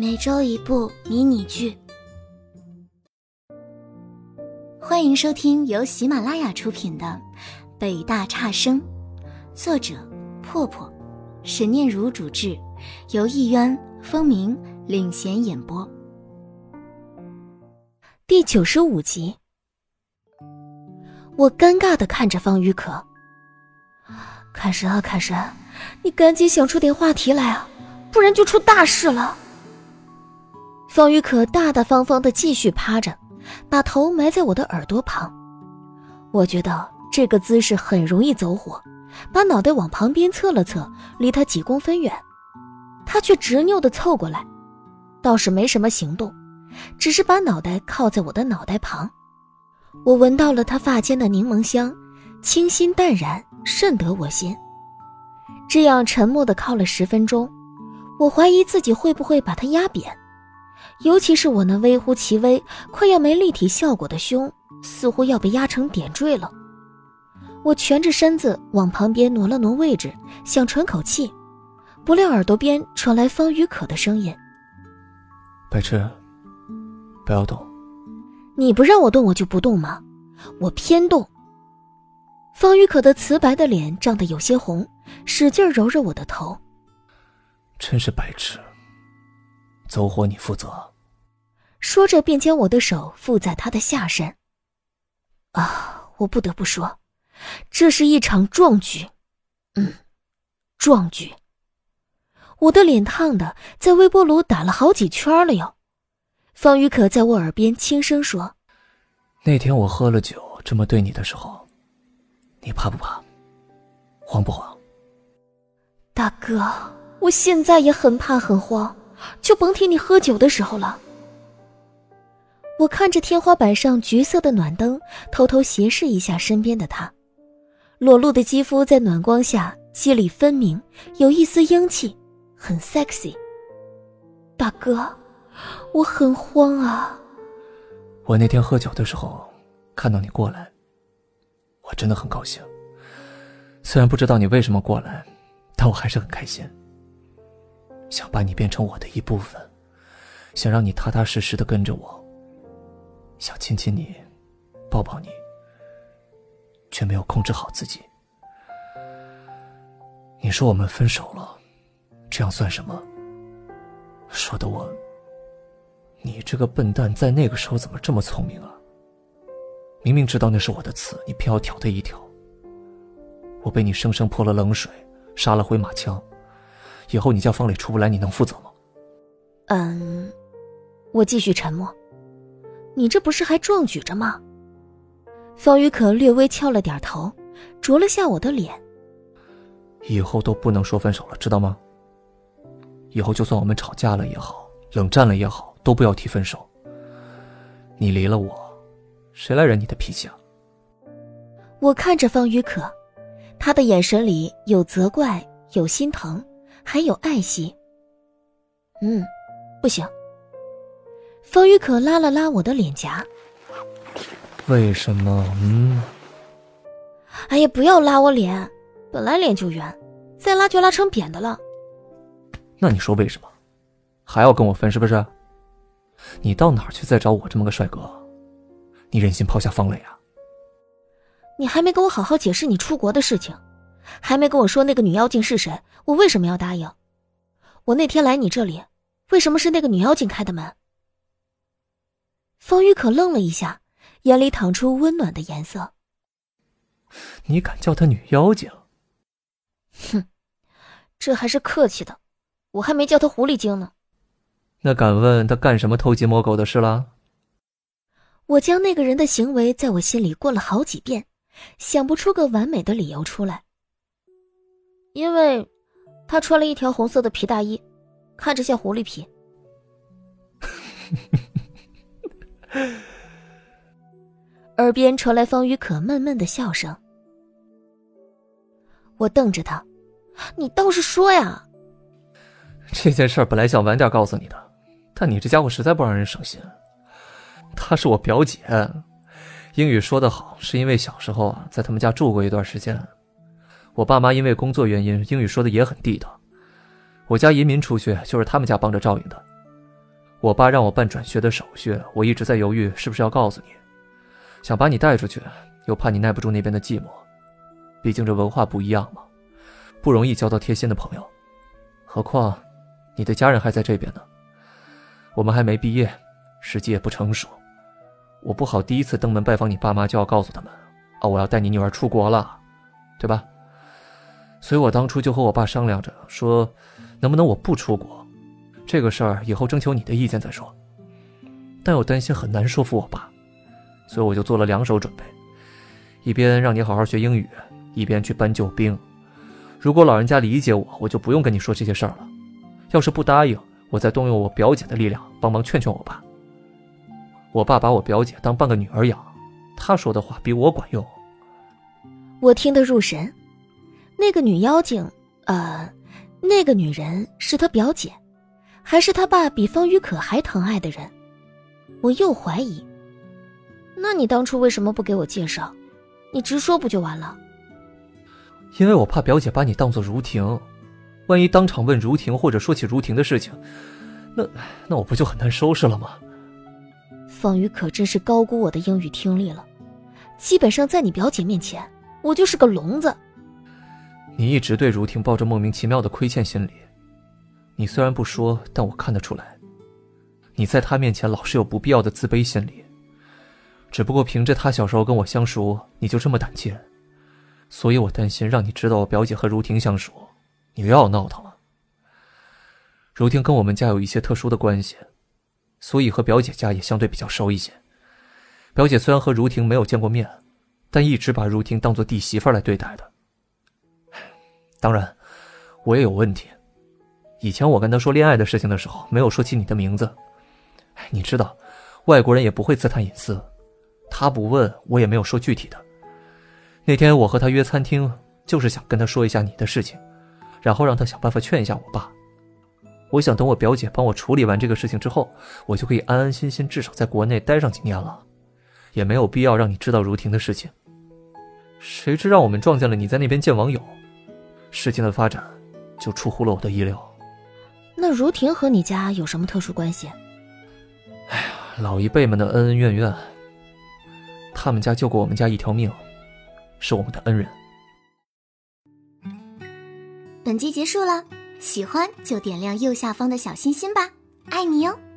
每周一部迷你剧。欢迎收听由喜马拉雅出品的《北大差生》，作者破破，沈念如主制，由艺渊、风鸣领衔演播。第95集。我尴尬地看着方雨可，凯神啊凯神，你赶紧想出点话题来啊，不然就出大事了。方雨可大大方方地继续趴着，把头埋在我的耳朵旁。我觉得这个姿势很容易走火，把脑袋往旁边侧了侧，离他几公分远。他却执拗地凑过来，倒是没什么行动，只是把脑袋靠在我的脑袋旁。我闻到了他发间的柠檬香，清新淡然，甚得我心。这样沉默地靠了10分钟，我怀疑自己会不会把他压扁，尤其是我那微乎其微快要没立体效果的胸，似乎要被压成点缀了。我蜷着身子往旁边挪了挪位置，想喘口气，不料耳朵边传来方雨可的声音： 白痴，不要动。 你不让我动我就不动吗？我偏动。方雨可的瓷白的脸涨得有些红，使劲揉着我的头。 真是白痴，走火你负责。 说着便将我的手附在他的下身。我不得不说，这是一场壮举。壮举。我的脸烫的在微波炉打了好几圈了哟。方雨可在我耳边轻声说： 那天我喝了酒这么对你的时候，你怕不怕？慌不慌？ 大哥，我现在也很怕很慌，就甭提你喝酒的时候了。我看着天花板上橘色的暖灯，偷偷斜视一下身边的他，裸露的肌肤在暖光下肌理分明，有一丝英气，很 sexy。 大哥，我很慌啊。 我那天喝酒的时候看到你过来，我真的很高兴。虽然不知道你为什么过来，但我还是很开心，想把你变成我的一部分，想让你踏踏实实地跟着我，想亲亲你，抱抱你，却没有控制好自己。你说我们分手了，这样算什么？说的你这个笨蛋在那个时候怎么这么聪明啊？明明知道那是我的刺，你偏要挑它一挑。我被你生生泼了冷水，杀了回马枪，以后你叫方磊出不来，你能负责吗？ 我继续沉默。你这不是还壮举着吗？方雨可略微翘了点头，啄了下我的脸。 以后都不能说分手了，知道吗？以后就算我们吵架了也好，冷战了也好，都不要提分手。你离了我，谁来忍你的脾气啊？ 我看着方雨可，他的眼神里有责怪，有心疼，还有爱惜。不行。方雨可拉了拉我的脸颊。 为什么？ 哎呀，不要拉我脸，本来脸就圆，再拉就拉成扁的了。 那你说为什么？还要跟我分是不是？你到哪儿去再找我这么个帅哥？你忍心抛下方磊啊？ 你还没跟我好好解释你出国的事情，还没跟我说那个女妖精是谁，我为什么要答应？我那天来你这里，为什么是那个女妖精开的门？方雨可愣了一下，眼里淌出温暖的颜色。 你敢叫她女妖精？ 这还是客气的，我还没叫她狐狸精呢。 那敢问她干什么偷鸡摸狗的事了？ 我将那个人的行为在我心里过了好几遍，想不出个完美的理由出来。因为他穿了一条红色的皮大衣，看着像狐狸皮。耳边传来方雨可闷闷的笑声。我瞪着他，你倒是说呀。 这件事本来想晚点告诉你的，但你这家伙实在不让人省心。她是我表姐，英语说得好是因为小时候在他们家住过一段时间。我爸妈因为工作原因英语说的也很地道，我家移民出去就是他们家帮着照应的。 我爸让我办转学的手续，我一直在犹豫是不是要告诉你，想把你带出去，又怕你耐不住那边的寂寞，毕竟这文化不一样嘛，不容易交到贴心的朋友。何况你的家人还在这边呢，我们还没毕业，时机也不成熟，我不好第一次登门拜访你爸妈就要告诉他们我要带你女儿出国了，对吧？所以我当初就和我爸商量着说，能不能我不出国，这个事儿以后征求你的意见再说。但我担心很难说服我爸，所以我就做了2手准备，一边让你好好学英语，一边去搬救兵。如果老人家理解我，我就不用跟你说这些事儿了，要是不答应，我再动用我表姐的力量帮忙劝劝我爸。我爸把我表姐当半个女儿养，他说的话比我管用。 我听得入神，那个女妖精那个女人是他表姐，还是他爸比方雨可还疼爱的人？我又怀疑，那你当初为什么不给我介绍？你直说不就完了？ 因为我怕表姐把你当作如婷，万一当场问如婷或者说起如婷的事情，那我不就很难收拾了吗？ 方雨可真是高估我的英语听力了，基本上在你表姐面前，我就是个聋子。 你一直对如婷抱着莫名其妙的亏欠心理，你虽然不说，但我看得出来，你在她面前老是有不必要的自卑心理。只不过凭着她小时候跟我相熟，你就这么胆怯，所以我担心让你知道我表姐和如婷相熟，你又要闹腾了。如婷跟我们家有一些特殊的关系，所以和表姐家也相对比较熟一些。表姐虽然和如婷没有见过面，但一直把如婷当作弟媳妇来对待的。当然我也有问题，以前我跟她说恋爱的事情的时候没有说起你的名字。你知道外国人也不会刺探隐私，她不问我也没有说具体的。那天我和她约餐厅，就是想跟她说一下你的事情，然后让她想办法劝一下我爸。我想等我表姐帮我处理完这个事情之后，我就可以安安心心至少在国内待上几年了，也没有必要让你知道如婷的事情。谁知让我们撞见了你在那边见网友，事情的发展就出乎了我的意料。 那如婷和你家有什么特殊关系？ 老一辈们的恩恩怨怨，他们家救过我们家一条命，是我们的恩人。 本集结束了，喜欢就点亮右下方的小心心吧，爱你哟。